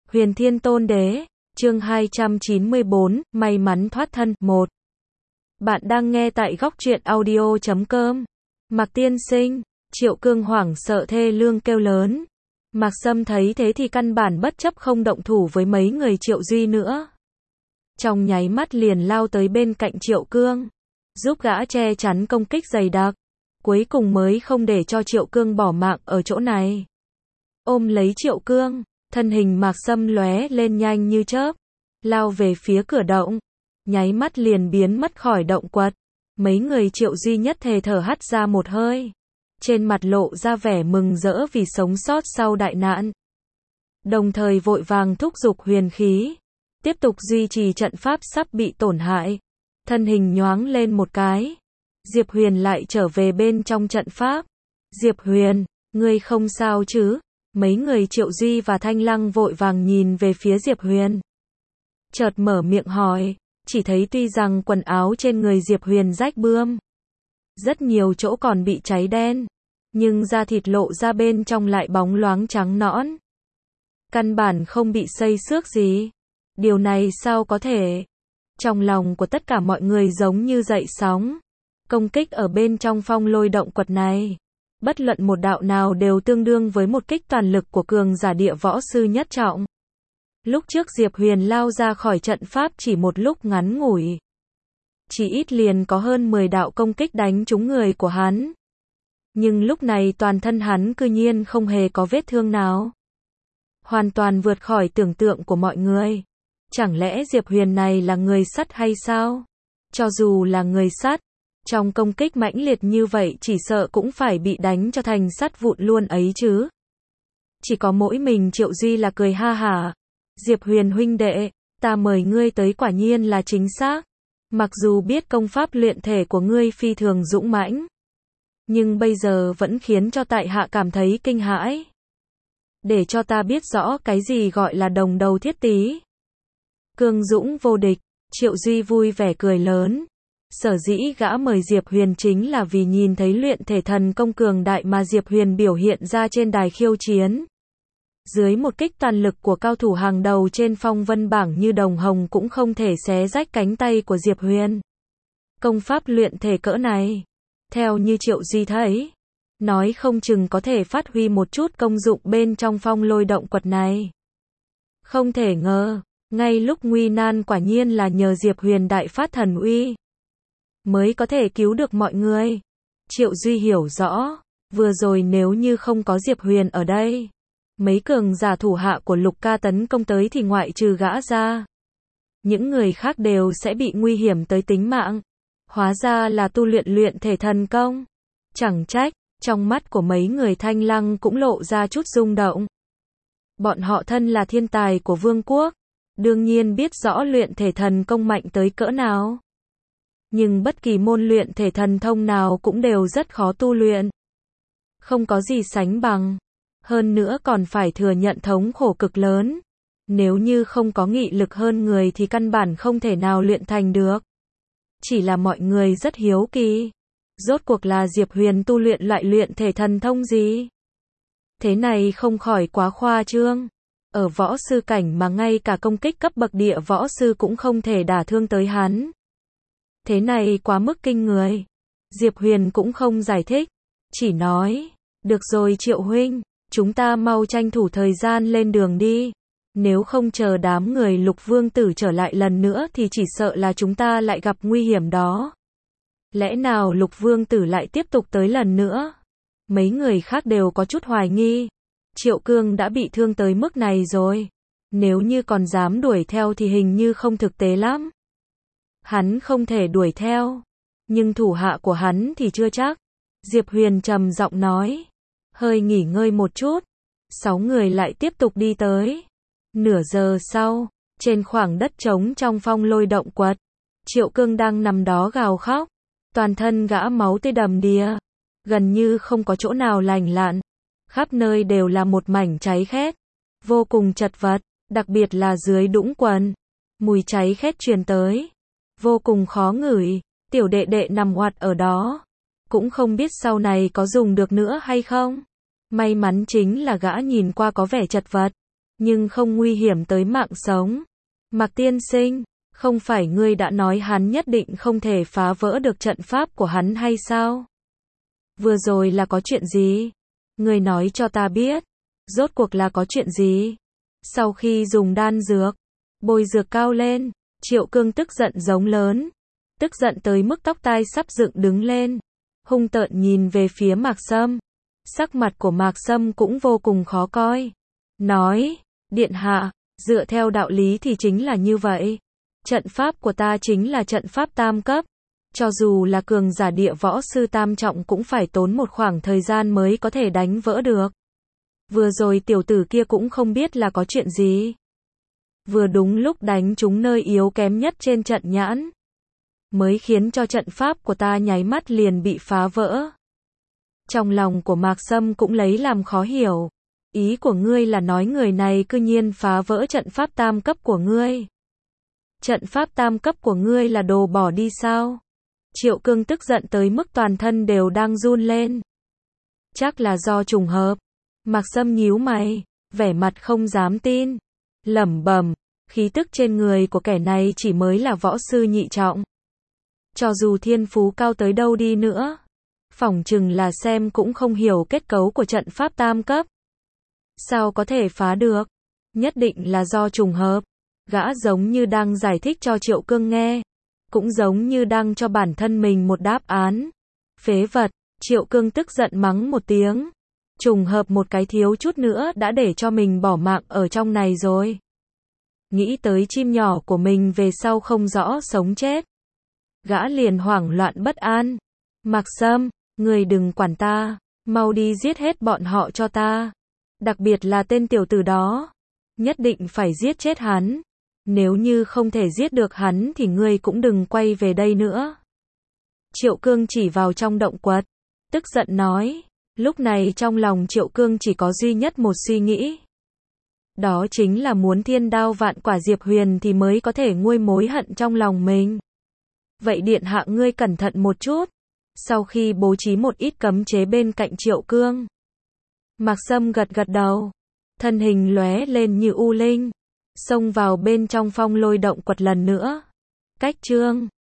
Huyền Thiên Tôn Đế, chương 294, may mắn thoát thân, 1. Bạn đang nghe tại góc truyện audio.com. Mạc tiên sinh, Triệu Cương hoảng sợ thê lương kêu lớn. Mạc Sâm thấy thế thì căn bản bất chấp không động thủ với mấy người Triệu Duy nữa. Trong nháy mắt liền lao tới bên cạnh Triệu Cương, giúp gã che chắn công kích dày đặc. Cuối cùng mới không để cho Triệu Cương bỏ mạng ở chỗ này. Ôm lấy Triệu Cương, thân hình Mạc Sâm lóe lên nhanh như chớp, lao về phía cửa động, nháy mắt liền biến mất khỏi động quật. Mấy người Triệu Duy nhất thời thở hắt ra một hơi, trên mặt lộ ra vẻ mừng rỡ vì sống sót sau đại nạn. Đồng thời vội vàng thúc giục huyền khí, tiếp tục duy trì trận pháp sắp bị tổn hại. Thân hình nhoáng lên một cái, Diệp Huyền lại trở về bên trong trận pháp. Diệp Huyền, ngươi không sao chứ? Mấy người Triệu Duy và Thanh Lăng vội vàng nhìn về phía Diệp Huyền, chợt mở miệng hỏi. Chỉ thấy tuy rằng quần áo trên người Diệp Huyền rách bươm, rất nhiều chỗ còn bị cháy đen, nhưng da thịt lộ ra bên trong lại bóng loáng trắng nõn, căn bản không bị xây xước gì. Điều này sao có thể? Trong lòng của tất cả mọi người giống như dậy sóng. Công kích ở bên trong phong lôi động quật này, bất luận một đạo nào đều tương đương với một kích toàn lực của cường giả địa võ sư nhất trọng. Lúc trước Diệp Huyền lao ra khỏi trận pháp chỉ một lúc ngắn ngủi, chỉ ít liền có hơn 10 đạo công kích đánh trúng người của hắn. Nhưng lúc này toàn thân hắn cư nhiên không hề có vết thương nào. Hoàn toàn vượt khỏi tưởng tượng của mọi người. Chẳng lẽ Diệp Huyền này là người sắt hay sao? Cho dù là người sắt, trong công kích mãnh liệt như vậy chỉ sợ cũng phải bị đánh cho thành sắt vụn luôn ấy chứ. Chỉ có mỗi mình Triệu Duy là cười ha hả. Diệp Huyền huynh đệ, ta mời ngươi tới quả nhiên là chính xác. Mặc dù biết công pháp luyện thể của ngươi phi thường dũng mãnh, nhưng bây giờ vẫn khiến cho tại hạ cảm thấy kinh hãi. Để cho ta biết rõ cái gì gọi là đồng đầu thiết tí. Cương dũng vô địch, Triệu Duy vui vẻ cười lớn. Sở dĩ gã mời Diệp Huyền chính là vì nhìn thấy luyện thể thần công cường đại mà Diệp Huyền biểu hiện ra trên đài khiêu chiến. Dưới một kích toàn lực của cao thủ hàng đầu trên phong vân bảng như Đồng Hồng cũng không thể xé rách cánh tay của Diệp Huyền. Công pháp luyện thể cỡ này, theo như Triệu Duy thấy, nói không chừng có thể phát huy một chút công dụng bên trong phong lôi động quật này. Không thể ngờ, ngay lúc nguy nan quả nhiên là nhờ Diệp Huyền đại phát thần uy mới có thể cứu được mọi người. Triệu Duy hiểu rõ, vừa rồi nếu như không có Diệp Huyền ở đây, mấy cường giả thủ hạ của Lục Ca tấn công tới thì ngoại trừ gã ra, những người khác đều sẽ bị nguy hiểm tới tính mạng. Hóa ra là tu luyện thể thần công. Chẳng trách, trong mắt của mấy người Thanh Lăng cũng lộ ra chút rung động. Bọn họ thân là thiên tài của vương quốc, đương nhiên biết rõ luyện thể thần công mạnh tới cỡ nào. Nhưng bất kỳ môn luyện thể thần thông nào cũng đều rất khó tu luyện. Không có gì sánh bằng. Hơn nữa còn phải thừa nhận thống khổ cực lớn. Nếu như không có nghị lực hơn người thì căn bản không thể nào luyện thành được. Chỉ là mọi người rất hiếu kỳ. Rốt cuộc là Diệp Huyền tu luyện loại luyện thể thần thông gì? Thế này không khỏi quá khoa trương. Ở võ sư cảnh mà ngay cả công kích cấp bậc địa võ sư cũng không thể đả thương tới hắn. Thế này quá mức kinh người. Diệp Huyền cũng không giải thích, chỉ nói, được rồi Triệu huynh, chúng ta mau tranh thủ thời gian lên đường đi. Nếu không chờ đám người Lục Vương Tử trở lại lần nữa thì chỉ sợ là chúng ta lại gặp nguy hiểm đó. Lẽ nào Lục Vương Tử lại tiếp tục tới lần nữa? Mấy người khác đều có chút hoài nghi. Triệu Cương đã bị thương tới mức này rồi. Nếu như còn dám đuổi theo thì hình như không thực tế lắm. Hắn không thể đuổi theo, nhưng thủ hạ của hắn thì chưa chắc. Diệp Huyền trầm giọng nói. Hơi nghỉ ngơi một chút, 6 người lại tiếp tục đi tới. Nửa giờ sau, trên khoảng đất trống trong phong lôi động quật, Triệu Cương đang nằm đó gào khóc. Toàn thân gã máu tươi đầm đìa, gần như không có chỗ nào lành lặn. Khắp nơi đều là một mảnh cháy khét, vô cùng chật vật, đặc biệt là dưới đũng quần. Mùi cháy khét truyền tới, vô cùng khó ngửi. Tiểu đệ đệ nằm oặt ở đó, cũng không biết sau này có dùng được nữa hay không. May mắn chính là gã nhìn qua có vẻ chật vật, nhưng không nguy hiểm tới mạng sống. Mạc tiên sinh, không phải ngươi đã nói hắn nhất định không thể phá vỡ được trận pháp của hắn hay sao? Vừa rồi là có chuyện gì? Ngươi nói cho ta biết. Rốt cuộc là có chuyện gì? Sau khi dùng đan dược, bôi dược cao lên, Triệu Cương tức giận giống lớn. Tức giận tới mức tóc tai sắp dựng đứng lên. Hung tợn nhìn về phía Mạc Sâm. Sắc mặt của Mạc Sâm cũng vô cùng khó coi. Nói, điện hạ, dựa theo đạo lý thì chính là như vậy. Trận pháp của ta chính là trận pháp tam cấp. Cho dù là cường giả địa võ sư tam trọng cũng phải tốn một khoảng thời gian mới có thể đánh vỡ được. Vừa rồi tiểu tử kia cũng không biết là có chuyện gì. Vừa đúng lúc đánh trúng nơi yếu kém nhất trên trận nhãn. Mới khiến cho trận pháp của ta nháy mắt liền bị phá vỡ. Trong lòng của Mạc Sâm cũng lấy làm khó hiểu. Ý của ngươi là nói người này cư nhiên phá vỡ trận pháp tam cấp của ngươi. Trận pháp tam cấp của ngươi là đồ bỏ đi sao? Triệu Cương tức giận tới mức toàn thân đều đang run lên. Chắc là do trùng hợp. Mạc Sâm nhíu mày, vẻ mặt không dám tin. Lẩm bẩm, khí tức trên người của kẻ này chỉ mới là võ sư nhị trọng. Cho dù thiên phú cao tới đâu đi nữa, phỏng chừng là xem cũng không hiểu kết cấu của trận pháp tam cấp. Sao có thể phá được? Nhất định là do trùng hợp. Gã giống như đang giải thích cho Triệu Cương nghe. Cũng giống như đang cho bản thân mình một đáp án. Phế vật, Triệu Cương tức giận mắng một tiếng. Trùng hợp một cái thiếu chút nữa đã để cho mình bỏ mạng ở trong này rồi. Nghĩ tới chim nhỏ của mình về sau không rõ sống chết. Gã liền hoảng loạn bất an. Mạc Sâm, người đừng quản ta, mau đi giết hết bọn họ cho ta. Đặc biệt là tên tiểu tử đó. Nhất định phải giết chết hắn. Nếu như không thể giết được hắn thì ngươi cũng đừng quay về đây nữa. Triệu Cương chỉ vào trong động quật. Tức giận nói. Lúc này trong lòng Triệu Cương chỉ có duy nhất một suy nghĩ. Đó chính là muốn thiên đao vạn quả Diệp Huyền thì mới có thể nguôi mối hận trong lòng mình. Vậy điện hạ ngươi cẩn thận một chút. Sau khi bố trí một ít cấm chế bên cạnh Triệu Cương, Mạc Sâm gật gật đầu. Thân hình lóe lên như u linh. Xông vào bên trong phong lôi động quật lần nữa. Cách chương